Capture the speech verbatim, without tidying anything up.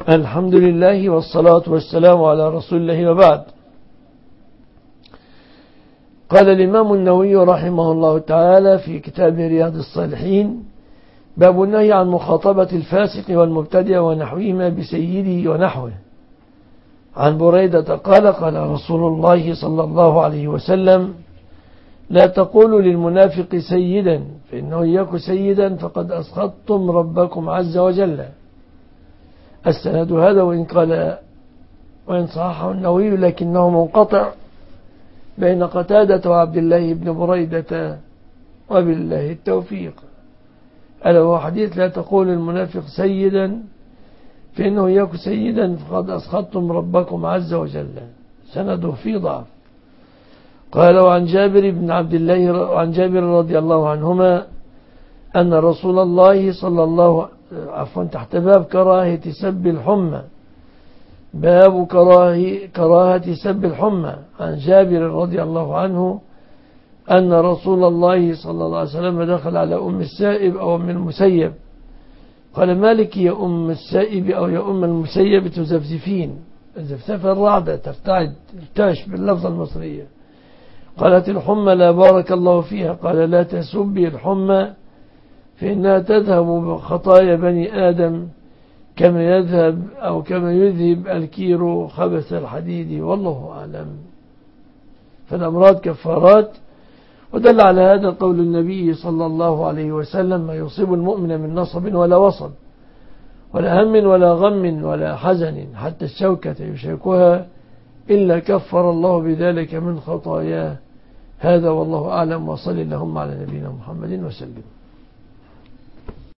الحمد لله والصلاة والسلام على رسول الله وبعد. قال الإمام النووي رحمه الله تعالى في كتاب رياض الصالحين: باب النهي عن مخاطبة الفاسق والمبتدع ونحوهما بسيدي ونحوه. عن بريدة قال: قال رسول الله صلى الله عليه وسلم: لا تقولوا للمنافق سيدا، فإنه يك سيدا فقد أسخطتم ربكم عز وجل. السند هذا وإن قال وإن صححه النووي لكنه منقطع بين قتادة وعبد الله بن بريدة، وبالله التوفيق. ألا هو حديث: لا تقول المنافق سيدا فإنه يك سيدا فقد أسخطتم ربكم عز وجل. سنده في ضعف. قال: وعن جابر بن عبد الله وعن جابر رضي الله عنهما أن رسول الله صلى الله عفوا تحت باب كراهة سب الحمى. باب كراهة كراهة سب الحمى. عن جابر رضي الله عنه أن رسول الله صلى الله عليه وسلم دخل على أم السائب أو أم المسيب. قال: مالك يا أم السائب أو يا أم المسيب تزفزفين؟ الزفزفة الرعدة ترتعد ترتعش باللفظة المصرية. قالت: الحمى لا بارك الله فيها. قال: لا تسبي الحمى فإنها تذهب بخطايا بني آدم كما يذهب أو كما يذهب الكير خبث الحديد، والله أعلم. فالأمراض كفارات. ودل على هذا قول النبي صلى الله عليه وسلم: ما يصيب المؤمن من نصب ولا وصب ولا هم ولا غم ولا حزن حتى الشوكة يشيكها إلا كفر الله بذلك من خطاياه. هذا والله أعلم، وصل اللهم على نبينا محمد وسلم.